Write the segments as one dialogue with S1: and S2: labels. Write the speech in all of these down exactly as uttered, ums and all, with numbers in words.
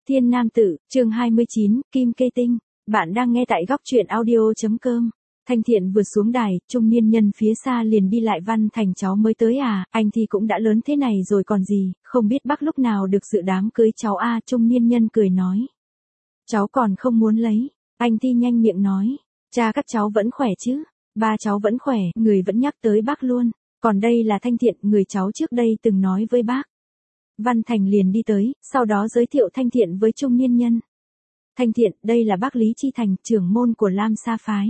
S1: Thiên Nam Tử, chương hai mươi chín, Kim Kê Tinh. Bạn đang nghe tại góc truyện audio.com. Thanh Thiện vừa xuống đài, trung niên nhân phía xa liền đi lại: Văn Thành cháu mới tới à, anh thì cũng đã lớn thế này rồi còn gì, không biết bác lúc nào được dự đám cưới cháu à. Trung niên nhân cười nói. Cháu còn không muốn lấy. Anh Thi nhanh miệng nói. Cha các cháu vẫn khỏe chứ? Ba cháu vẫn khỏe, người vẫn nhắc tới bác luôn. Còn đây là Thanh Thiện, người cháu trước đây từng nói với bác. Văn Thành liền đi tới, sau đó giới thiệu Thanh Thiện với trung niên nhân. Thanh Thiện, đây là bác Lý Chi Thành, trưởng môn của Lam Sa Phái.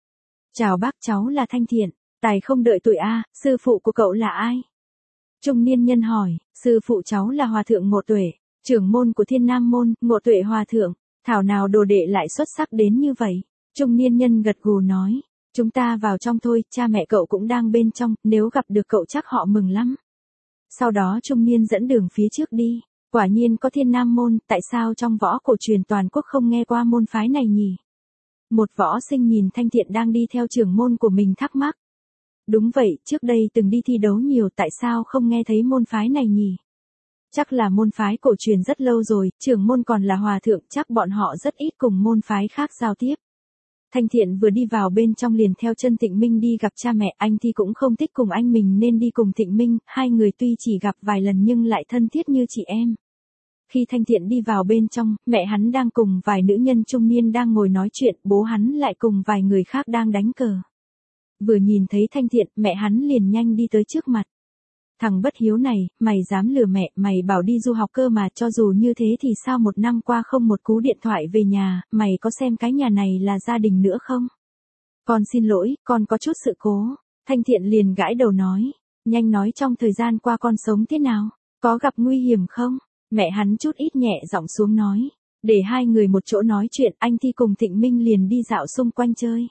S1: Chào bác, cháu là Thanh Thiện. Tài không đợi tuổi a, sư phụ của cậu là ai? Trung niên nhân hỏi. Sư phụ cháu là Hòa Thượng Ngộ Tuệ, trưởng môn của Thiên Nam Môn. Ngộ Tuệ Hòa Thượng, thảo nào đồ đệ lại xuất sắc đến như vậy? Trung niên nhân gật gù nói. Chúng ta vào trong thôi, cha mẹ cậu cũng đang bên trong, nếu gặp được cậu chắc họ mừng lắm. Sau đó trung niên dẫn đường phía trước đi. Quả nhiên có Thiên Nam Môn, tại sao trong võ cổ truyền toàn quốc không nghe qua môn phái này nhỉ? Một võ sinh nhìn Thanh Thiện đang đi theo trưởng môn của mình thắc mắc. Đúng vậy, trước đây từng đi thi đấu nhiều, tại sao không nghe thấy môn phái này nhỉ? Chắc là môn phái cổ truyền rất lâu rồi, trưởng môn còn là hòa thượng, chắc bọn họ rất ít cùng môn phái khác giao tiếp. Thanh Thiện vừa đi vào bên trong liền theo chân Thịnh Minh đi gặp cha mẹ. Anh thì cũng không thích cùng anh mình nên đi cùng Thịnh Minh, hai người tuy chỉ gặp vài lần nhưng lại thân thiết như chị em. Khi Thanh Thiện đi vào bên trong, mẹ hắn đang cùng vài nữ nhân trung niên đang ngồi nói chuyện, bố hắn lại cùng vài người khác đang đánh cờ. Vừa nhìn thấy Thanh Thiện, mẹ hắn liền nhanh đi tới trước mặt. Thằng bất hiếu này, mày dám lừa mẹ, mày bảo đi du học cơ mà, cho dù như thế thì sao một năm qua không một cú điện thoại về nhà, mày có xem cái nhà này là gia đình nữa không? Con xin lỗi, con có chút sự cố. Thanh Thiện liền gãi đầu nói. Nhanh nói trong thời gian qua con sống thế nào? Có gặp nguy hiểm không? Mẹ hắn chút ít nhẹ giọng xuống nói. Để hai người một chỗ nói chuyện, anh Thi cùng Thịnh Minh liền đi dạo xung quanh chơi.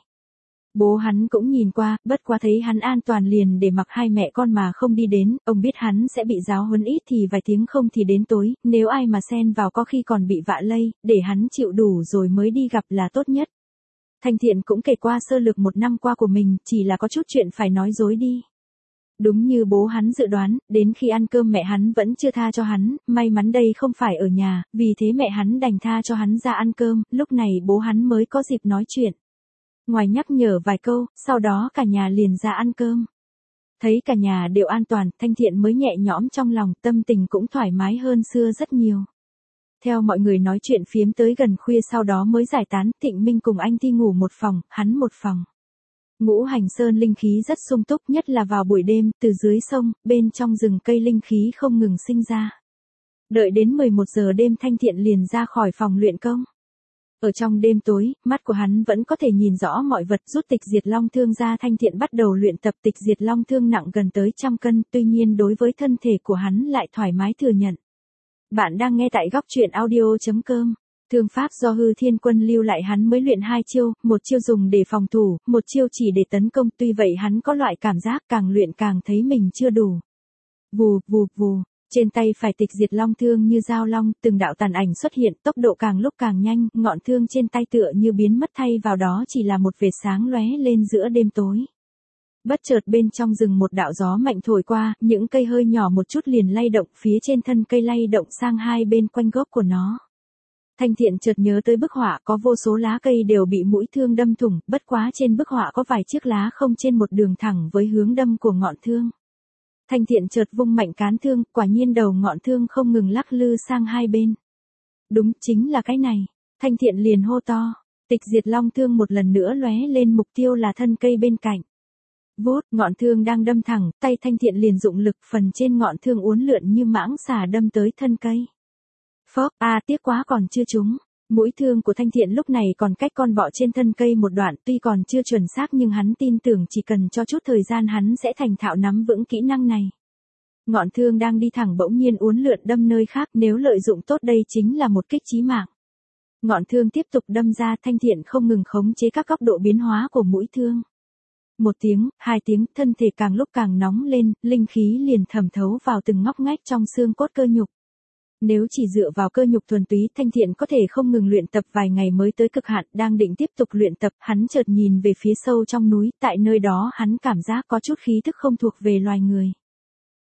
S1: Bố hắn cũng nhìn qua, bất quá thấy hắn an toàn liền để mặc hai mẹ con mà không đi đến, ông biết hắn sẽ bị giáo huấn ít thì vài tiếng không thì đến tối, nếu ai mà xen vào có khi còn bị vạ lây, để hắn chịu đủ rồi mới đi gặp là tốt nhất. Thanh Thiện cũng kể qua sơ lược một năm qua của mình, chỉ là có chút chuyện phải nói dối đi. Đúng như bố hắn dự đoán, đến khi ăn cơm mẹ hắn vẫn chưa tha cho hắn, may mắn đây không phải ở nhà, vì thế mẹ hắn đành tha cho hắn ra ăn cơm, lúc này bố hắn mới có dịp nói chuyện. Ngoài nhắc nhở vài câu, sau đó cả nhà liền ra ăn cơm. Thấy cả nhà đều an toàn, Thanh Thiện mới nhẹ nhõm trong lòng, tâm tình cũng thoải mái hơn xưa rất nhiều. Theo mọi người nói chuyện phiếm tới gần khuya sau đó mới giải tán, Thịnh Minh cùng anh Thi ngủ một phòng, hắn một phòng. Ngũ Hành Sơn linh khí rất sung túc, nhất là vào buổi đêm, từ dưới sông, bên trong rừng cây linh khí không ngừng sinh ra. Đợi đến mười một giờ đêm Thanh Thiện liền ra khỏi phòng luyện công. Ở trong đêm tối, mắt của hắn vẫn có thể nhìn rõ mọi vật. Rút tịch diệt long thương ra, Thanh Thiện bắt đầu luyện tập. Tịch diệt long thương nặng gần tới trăm cân, tuy nhiên đối với thân thể của hắn lại thoải mái thừa nhận. Bạn đang nghe tại góc truyện audio.com. Thương pháp do Hư Thiên Quân lưu lại hắn mới luyện hai chiêu, một chiêu dùng để phòng thủ, một chiêu chỉ để tấn công. Tuy vậy hắn có loại cảm giác càng luyện càng thấy mình chưa đủ. Vù, vù, vù. Trên tay phải tịch diệt long thương như dao long, từng đạo tàn ảnh xuất hiện, tốc độ càng lúc càng nhanh, ngọn thương trên tay tựa như biến mất, thay vào đó chỉ là một vệt sáng lóe lên giữa đêm tối. Bất chợt bên trong rừng một đạo gió mạnh thổi qua, những cây hơi nhỏ một chút liền lay động, phía trên thân cây lay động sang hai bên quanh gốc của nó. Thanh Thiện chợt nhớ tới bức họa, có vô số lá cây đều bị mũi thương đâm thủng, bất quá trên bức họa có vài chiếc lá không trên một đường thẳng với hướng đâm của ngọn thương. Thanh Thiện chợt vung mạnh cán thương, quả nhiên đầu ngọn thương không ngừng lắc lư sang hai bên. Đúng, chính là cái này. Thanh Thiện liền hô to. Tịch diệt long thương một lần nữa lóe lên, mục tiêu là thân cây bên cạnh. Vút, ngọn thương đang đâm thẳng, tay Thanh Thiện liền dụng lực, phần trên ngọn thương uốn lượn như mãng xà đâm tới thân cây. Phốc, a à, tiếc quá còn chưa trúng. Mũi thương của Thanh Thiện lúc này còn cách con bọ trên thân cây một đoạn, tuy còn chưa chuẩn xác nhưng hắn tin tưởng chỉ cần cho chút thời gian hắn sẽ thành thạo nắm vững kỹ năng này. Ngọn thương đang đi thẳng bỗng nhiên uốn lượn đâm nơi khác, nếu lợi dụng tốt đây chính là một kích chí mạng. Ngọn thương tiếp tục đâm ra, Thanh Thiện không ngừng khống chế các góc độ biến hóa của mũi thương. Một tiếng, hai tiếng, thân thể càng lúc càng nóng lên, linh khí liền thẩm thấu vào từng ngóc ngách trong xương cốt cơ nhục. Nếu chỉ dựa vào cơ nhục thuần túy, Thanh Thiện có thể không ngừng luyện tập vài ngày mới tới cực hạn, đang định tiếp tục luyện tập, hắn chợt nhìn về phía sâu trong núi, tại nơi đó hắn cảm giác có chút khí thức không thuộc về loài người.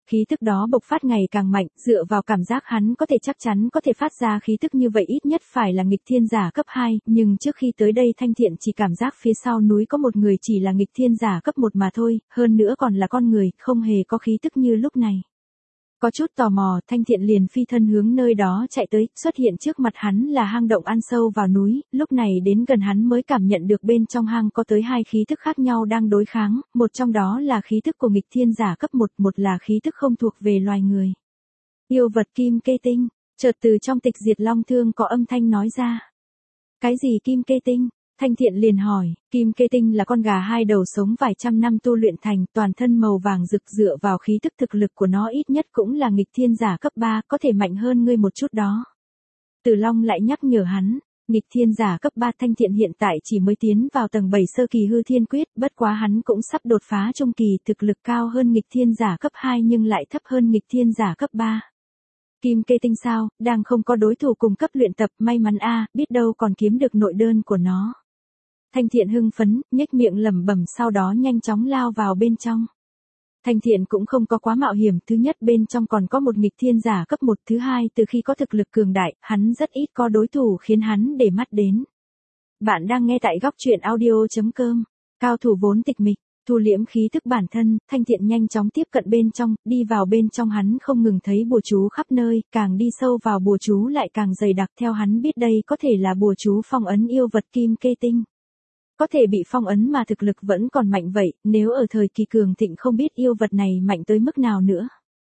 S1: khí tức đó bộc phát ngày càng mạnh, dựa vào cảm giác hắn có thể chắc chắn có thể phát ra khí tức như vậy ít nhất phải là nghịch thiên giả cấp hai, nhưng trước khi tới đây Thanh Thiện chỉ cảm giác phía sau núi có một người chỉ là nghịch thiên giả cấp một mà thôi, hơn nữa còn là con người, không hề có khí tức như lúc này. Có chút tò mò, Thanh Thiện liền phi thân hướng nơi đó chạy tới, xuất hiện trước mặt hắn là hang động ăn sâu vào núi, lúc này đến gần hắn mới cảm nhận được bên trong hang có tới hai khí tức khác nhau đang đối kháng, một trong đó là khí tức của nghịch thiên giả cấp một, một là khí tức không thuộc về loài người. Yêu vật kim kê tinh, chợt từ trong tịch diệt long thương có âm thanh nói ra. Cái gì kim kê tinh? Thanh Thiện liền hỏi, kim kê tinh là con gà hai đầu sống vài trăm năm tu luyện thành, toàn thân màu vàng rực dựa vào khí tức thực lực của nó ít nhất cũng là nghịch thiên giả cấp ba, có thể mạnh hơn ngươi một chút đó. Tử Long lại nhắc nhở hắn, nghịch thiên giả cấp ba. Thanh Thiện hiện tại chỉ mới tiến vào tầng bảy sơ kỳ hư thiên quyết, bất quá hắn cũng sắp đột phá trung kỳ, thực lực cao hơn nghịch thiên giả cấp hai nhưng lại thấp hơn nghịch thiên giả cấp ba. Kim kê tinh sao, đang không có đối thủ cùng cấp luyện tập, may mắn a, biết đâu còn kiếm được nội đơn của nó. Thanh Thiện hưng phấn, nhếch miệng lẩm bẩm sau đó nhanh chóng lao vào bên trong. Thanh Thiện cũng không có quá mạo hiểm, thứ nhất bên trong còn có một nghịch thiên giả cấp một, thứ hai từ khi có thực lực cường đại, hắn rất ít có đối thủ khiến hắn để mắt đến. Bạn đang nghe tại góc truyện audio chấm com, cao thủ vốn tịch mịch, thu liễm khí thức bản thân, Thanh Thiện nhanh chóng tiếp cận bên trong, đi vào bên trong hắn không ngừng thấy bùa chú khắp nơi, càng đi sâu vào bùa chú lại càng dày đặc, theo hắn biết đây có thể là bùa chú phong ấn yêu vật kim kê tinh. Có thể bị phong ấn mà thực lực vẫn còn mạnh vậy, nếu ở thời kỳ cường thịnh không biết yêu vật này mạnh tới mức nào nữa.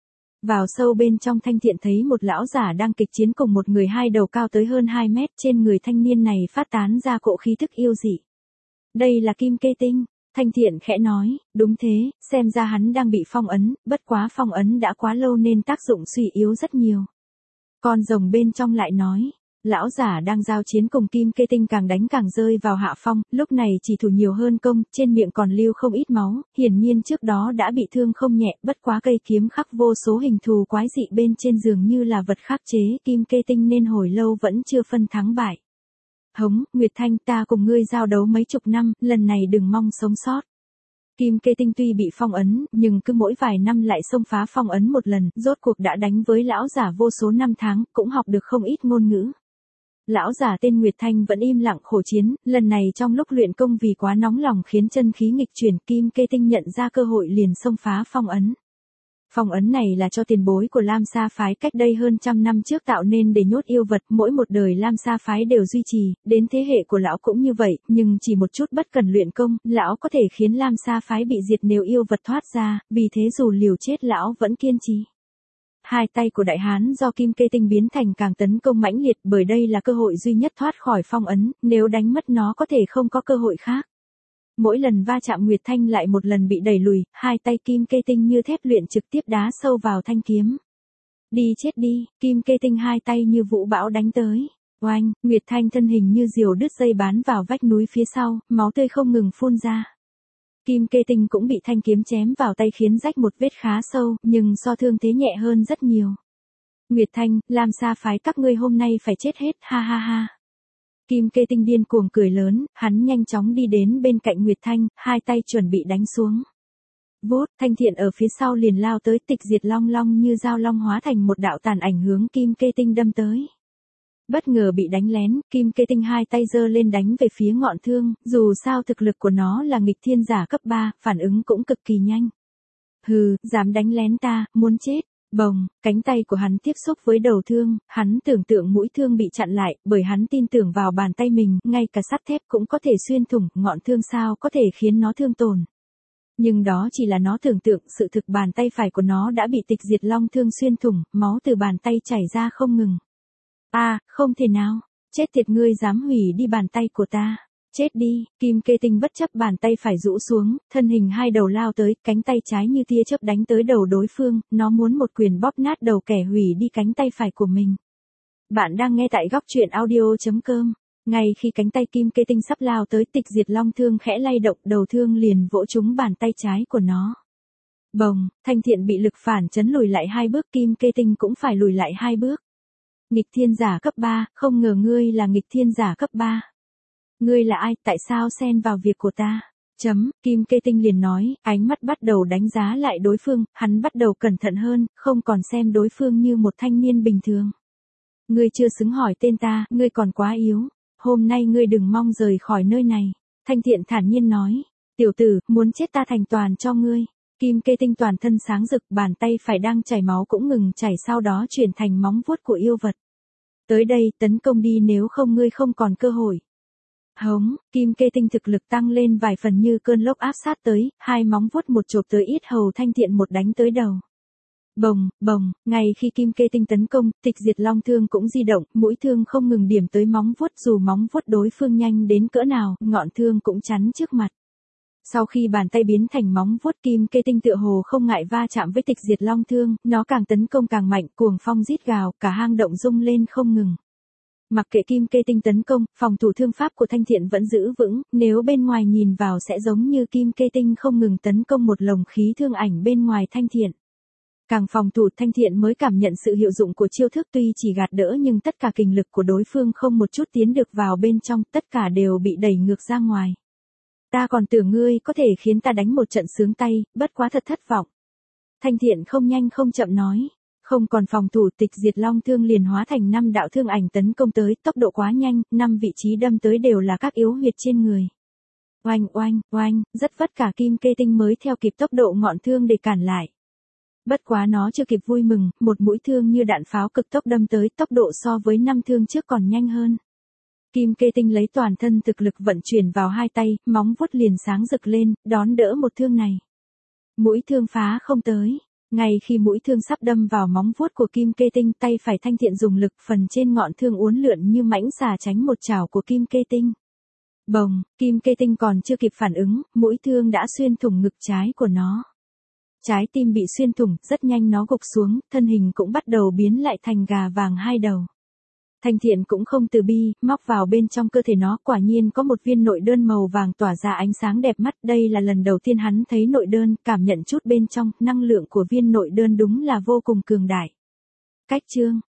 S1: Vào sâu bên trong Thanh Thiện thấy một lão giả đang kịch chiến cùng một người hai đầu cao tới hơn hai mét, trên người thanh niên này phát tán ra cỗ khí thức yêu dị. Đây là kim kê tinh, Thanh Thiện khẽ nói, đúng thế, xem ra hắn đang bị phong ấn, bất quá phong ấn đã quá lâu nên tác dụng suy yếu rất nhiều. Con rồng bên trong lại nói. Lão giả đang giao chiến cùng kim kê tinh càng đánh càng rơi vào hạ phong, lúc này chỉ thủ nhiều hơn công, trên miệng còn lưu không ít máu, hiển nhiên trước đó đã bị thương không nhẹ, bất quá cây kiếm khắc vô số hình thù quái dị bên trên dường như là vật khắc chế, kim kê tinh nên hồi lâu vẫn chưa phân thắng bại. Hống, Nguyệt Thanh, ta cùng ngươi giao đấu mấy chục năm, lần này đừng mong sống sót. Kim kê tinh tuy bị phong ấn, nhưng cứ mỗi vài năm lại xông phá phong ấn một lần, rốt cuộc đã đánh với lão giả vô số năm tháng, cũng học được không ít ngôn ngữ. Lão giả tên Nguyệt Thanh vẫn im lặng khổ chiến, lần này trong lúc luyện công vì quá nóng lòng khiến chân khí nghịch chuyển, kim kê tinh nhận ra cơ hội liền xông phá phong ấn. Phong ấn này là cho tiền bối của Lam Sa phái cách đây hơn trăm năm trước tạo nên để nhốt yêu vật, mỗi một đời Lam Sa phái đều duy trì, đến thế hệ của lão cũng như vậy, nhưng chỉ một chút bất cần luyện công, lão có thể khiến Lam Sa phái bị diệt nếu yêu vật thoát ra, vì thế dù liều chết lão vẫn kiên trì. Hai tay của đại hán do kim kê tinh biến thành càng tấn công mãnh liệt, bởi đây là cơ hội duy nhất thoát khỏi phong ấn, nếu đánh mất nó có thể không có cơ hội khác. Mỗi lần va chạm Nguyệt Thanh lại một lần bị đẩy lùi, hai tay kim kê tinh như thép luyện trực tiếp đá sâu vào thanh kiếm. Đi chết đi, kim kê tinh hai tay như vũ bão đánh tới. Oanh, Nguyệt Thanh thân hình như diều đứt dây bán vào vách núi phía sau, máu tươi không ngừng phun ra. Kim kê tinh cũng bị thanh kiếm chém vào tay khiến rách một vết khá sâu, nhưng so thương thế nhẹ hơn rất nhiều. Nguyệt Thanh, Lam Sa phái các ngươi hôm nay phải chết hết, ha ha ha. Kim kê tinh điên cuồng cười lớn, hắn nhanh chóng đi đến bên cạnh Nguyệt Thanh, hai tay chuẩn bị đánh xuống. Vút, Thanh Thiện ở phía sau liền lao tới, tịch diệt long long như dao long hóa thành một đạo tàn ảnh hướng kim kê tinh đâm tới. Bất ngờ bị đánh lén, kim kê tinh hai tay giơ lên đánh về phía ngọn thương, dù sao thực lực của nó là nghịch thiên giả cấp ba, phản ứng cũng cực kỳ nhanh. Hừ, dám đánh lén ta, muốn chết. Bồng, cánh tay của hắn tiếp xúc với đầu thương, hắn tưởng tượng mũi thương bị chặn lại, bởi hắn tin tưởng vào bàn tay mình, ngay cả sắt thép cũng có thể xuyên thủng, ngọn thương sao có thể khiến nó thương tổn. Nhưng đó chỉ là nó tưởng tượng, sự thực bàn tay phải của nó đã bị tịch diệt long thương xuyên thủng, máu từ bàn tay chảy ra không ngừng. A, à, không thể nào, chết tiệt, ngươi dám hủy đi bàn tay của ta. Chết đi, kim kê tinh bất chấp bàn tay phải rũ xuống, thân hình hai đầu lao tới, cánh tay trái như tia chớp đánh tới đầu đối phương, nó muốn một quyền bóp nát đầu kẻ hủy đi cánh tay phải của mình. Bạn đang nghe tại góc truyện audio chấm com. Ngay khi cánh tay kim kê tinh sắp lao tới, tịch diệt long thương khẽ lay động, đầu thương liền vỗ trúng bàn tay trái của nó. Bồng, Thanh Thiện bị lực phản chấn lùi lại hai bước, kim kê tinh cũng phải lùi lại hai bước. Nghịch thiên giả cấp ba, không ngờ ngươi là nghịch thiên giả cấp ba. Ngươi là ai, tại sao xen vào việc của ta? Chấm, Kim Kê Tinh liền nói, ánh mắt bắt đầu đánh giá lại đối phương, hắn bắt đầu cẩn thận hơn, không còn xem đối phương như một thanh niên bình thường. Ngươi chưa xứng hỏi tên ta, ngươi còn quá yếu. Hôm nay ngươi đừng mong rời khỏi nơi này. Thanh Thiện thản nhiên nói, tiểu tử, muốn chết ta thành toàn cho ngươi. Kim Kê Tinh toàn thân sáng rực, bàn tay phải đang chảy máu cũng ngừng chảy, sau đó chuyển thành móng vuốt của yêu vật. Tới đây, tấn công đi, nếu không ngươi không còn cơ hội. Hống, Kim Kê Tinh thực lực tăng lên vài phần như cơn lốc áp sát tới, hai móng vuốt một chộp tới yết hầu Thanh Thiện, một đánh tới đầu. Bồng, bồng, ngay khi Kim Kê Tinh tấn công, Tịch Diệt Long thương cũng di động, mũi thương không ngừng điểm tới móng vuốt, dù móng vuốt đối phương nhanh đến cỡ nào, ngọn thương cũng chắn trước mặt. Sau khi bàn tay biến thành móng vuốt, Kim Kê Tinh tựa hồ không ngại va chạm với Tịch Diệt Long thương, nó càng tấn công càng mạnh, cuồng phong rít gào, cả hang động rung lên không ngừng. Mặc kệ Kim Kê Tinh tấn công, phòng thủ thương pháp của Thanh Thiện vẫn giữ vững, nếu bên ngoài nhìn vào sẽ giống như Kim Kê Tinh không ngừng tấn công một lồng khí thương ảnh bên ngoài Thanh Thiện. Càng phòng thủ, Thanh Thiện mới cảm nhận sự hiệu dụng của chiêu thức, tuy chỉ gạt đỡ nhưng tất cả kình lực của đối phương không một chút tiến được vào bên trong, tất cả đều bị đẩy ngược ra ngoài. Ta còn tưởng ngươi có thể khiến ta đánh một trận sướng tay, bất quá thật thất vọng. Thanh Thiện không nhanh không chậm nói. Không còn phòng thủ, Tịch Diệt Long thương liền hóa thành năm đạo thương ảnh tấn công tới, tốc độ quá nhanh, năm vị trí đâm tới đều là các yếu huyệt trên người. Oanh oanh oanh, rất vất cả Kim Kê Tinh mới theo kịp tốc độ ngọn thương để cản lại. Bất quá nó chưa kịp vui mừng, một mũi thương như đạn pháo cực tốc đâm tới, tốc độ so với năm thương trước còn nhanh hơn. Kim Kê Tinh lấy toàn thân thực lực vận chuyển vào hai tay, móng vuốt liền sáng rực lên, đón đỡ một thương này. Mũi thương phá không tới. Ngay khi mũi thương sắp đâm vào móng vuốt của Kim Kê Tinh, tay phải Thanh Thiện dùng lực, phần trên ngọn thương uốn lượn như mãnh xà tránh một chảo của Kim Kê Tinh. Bồng, Kim Kê Tinh còn chưa kịp phản ứng, mũi thương đã xuyên thủng ngực trái của nó. Trái tim bị xuyên thủng, rất nhanh nó gục xuống, thân hình cũng bắt đầu biến lại thành gà vàng hai đầu. Thanh Thiện cũng không từ bi, móc vào bên trong cơ thể nó, quả nhiên có một viên nội đơn màu vàng tỏa ra ánh sáng đẹp mắt, đây là lần đầu tiên hắn thấy nội đơn, cảm nhận chút bên trong, năng lượng của viên nội đơn đúng là vô cùng cường đại. Cách chương